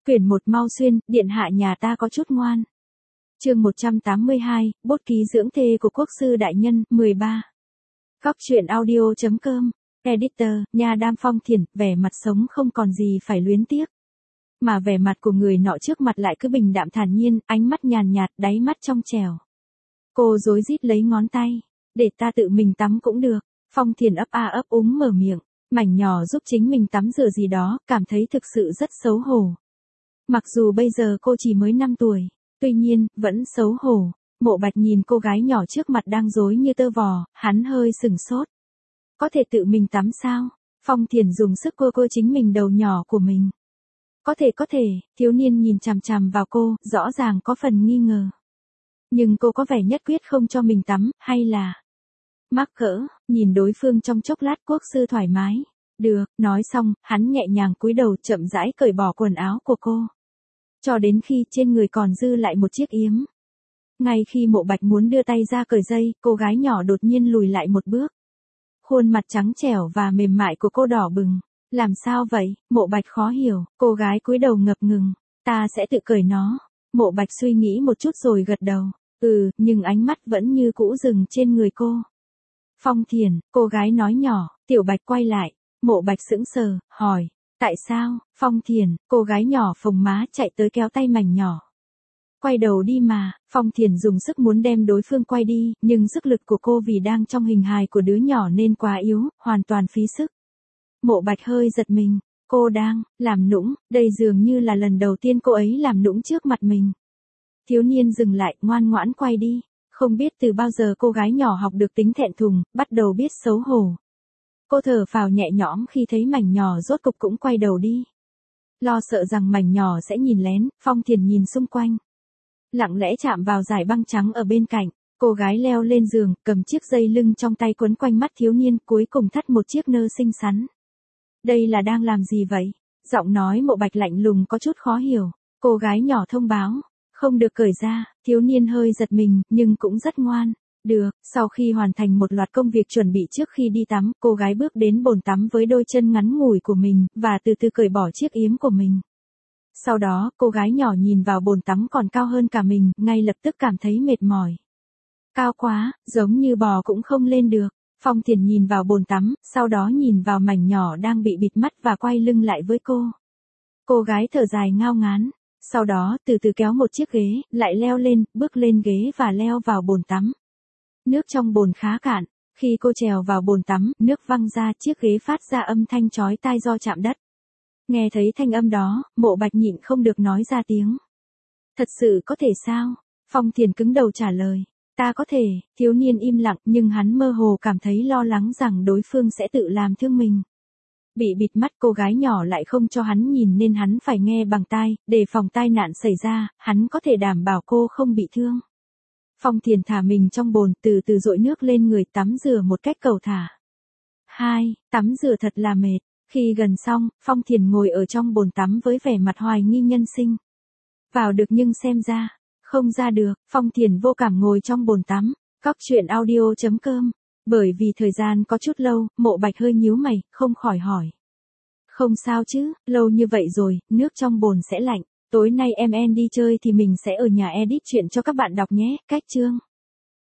Quyển 1 mau xuyên, điện hạ nhà ta có chút ngoan. Chương 182, bút ký dưỡng thê của quốc sư đại nhân, 13. Góc truyện audio.com, editor, nhà Đam Phong Thiển, vẻ mặt sống không còn gì phải luyến tiếc. Mà vẻ mặt của người nọ trước mặt lại cứ bình đạm thản nhiên, ánh mắt nhàn nhạt, đáy mắt trong trẻo. Cô rối rít lấy ngón tay, để ta tự mình tắm cũng được. Phong Thiển ấp a ấp úng mở miệng, mảnh nhỏ giúp chính mình tắm rửa gì đó, cảm thấy thực sự rất xấu hổ. Mặc dù bây giờ cô chỉ mới 5 tuổi, tuy nhiên, vẫn xấu hổ. Mộ Bạch nhìn cô gái nhỏ trước mặt đang rối như tơ vò, hắn hơi sừng sốt. Có thể tự mình tắm sao? Phong Thiển dùng sức cô chính mình đầu nhỏ của mình. Có thể, thiếu niên nhìn chằm chằm vào cô, rõ ràng có phần nghi ngờ. Nhưng cô có vẻ nhất quyết không cho mình tắm, hay là... Mắc cỡ, nhìn đối phương trong chốc lát quốc sư thoải mái. Được, nói xong, hắn nhẹ nhàng cúi đầu chậm rãi cởi bỏ quần áo của cô. Cho đến khi trên người còn dư lại một chiếc yếm. Ngay khi Mộ Bạch muốn đưa tay ra cởi dây, cô gái nhỏ đột nhiên lùi lại một bước. Khuôn mặt trắng trẻo và mềm mại của cô đỏ bừng. Làm sao vậy? Mộ Bạch khó hiểu, cô gái cúi đầu ngập ngừng. Ta sẽ tự cởi nó. Mộ Bạch suy nghĩ một chút rồi gật đầu. Nhưng ánh mắt vẫn như cũ dừng trên người cô. Phong Thiển, cô gái nói nhỏ, Tiểu Bạch quay lại. Mộ Bạch sững sờ, hỏi. Tại sao? Phong Thiển, cô gái nhỏ phồng má chạy tới kéo tay mảnh nhỏ. Quay đầu đi mà. Phong Thiển dùng sức muốn đem đối phương quay đi, nhưng sức lực của cô vì đang trong hình hài của đứa nhỏ nên quá yếu, hoàn toàn phí sức. Mộ Bạch hơi giật mình, cô đang làm nũng, đây dường như là lần đầu tiên cô ấy làm nũng trước mặt mình. Thiếu niên dừng lại, ngoan ngoãn quay đi. Không biết từ bao giờ cô gái nhỏ học được tính thẹn thùng, bắt đầu biết xấu hổ. Cô thở phào nhẹ nhõm khi thấy mảnh nhỏ rốt cục cũng quay đầu đi. Lo sợ rằng mảnh nhỏ sẽ nhìn lén, Phong Thiển nhìn xung quanh. Lặng lẽ chạm vào dải băng trắng ở bên cạnh, cô gái leo lên giường, cầm chiếc dây lưng trong tay quấn quanh mắt thiếu niên, cuối cùng thắt một chiếc nơ xinh xắn. Đây là đang làm gì vậy? Giọng nói Mộ Bạch lạnh lùng có chút khó hiểu. Cô gái nhỏ thông báo, không được cởi ra. Thiếu niên hơi giật mình, nhưng cũng rất ngoan. Được, sau khi hoàn thành một loạt công việc chuẩn bị trước khi đi tắm, cô gái bước đến bồn tắm với đôi chân ngắn ngủi của mình, và từ từ cởi bỏ chiếc yếm của mình. Sau đó, cô gái nhỏ nhìn vào bồn tắm còn cao hơn cả mình, ngay lập tức cảm thấy mệt mỏi. Cao quá, giống như bò cũng không lên được. Phong Thiển nhìn vào bồn tắm, sau đó nhìn vào mảnh nhỏ đang bị bịt mắt và quay lưng lại với cô. Cô gái thở dài ngao ngán. Sau đó, từ từ kéo một chiếc ghế, lại leo lên, bước lên ghế và leo vào bồn tắm. Nước trong bồn khá cạn. Khi cô trèo vào bồn tắm, nước văng ra, chiếc ghế phát ra âm thanh chói tai do chạm đất. Nghe thấy thanh âm đó, Mộ Bạch nhịn không được nói ra tiếng. Thật sự có thể sao? Phong Thiển cứng đầu trả lời. Ta có thể. Thiếu niên im lặng, nhưng hắn mơ hồ cảm thấy lo lắng rằng đối phương sẽ tự làm thương mình. Bị bịt mắt, cô gái nhỏ lại không cho hắn nhìn nên hắn phải nghe bằng tai, để phòng tai nạn xảy ra, hắn có thể đảm bảo cô không bị thương. Phong Thiển thả mình trong bồn, từ từ dội nước lên người, tắm rửa một cách cầu thả. 2. Tắm rửa thật là mệt. Khi gần xong, Phong Thiển ngồi ở trong bồn tắm với vẻ mặt hoài nghi nhân sinh. Vào được nhưng xem ra, không ra được. Phong Thiển vô cảm ngồi trong bồn tắm. Góc truyện audio.com. Bởi vì thời gian có chút lâu, Mộ Bạch hơi nhíu mày, không khỏi hỏi. Không sao chứ, lâu như vậy rồi, nước trong bồn sẽ lạnh. Tối nay em đi chơi thì mình sẽ ở nhà edit truyện cho các bạn đọc nhé. Cách chương.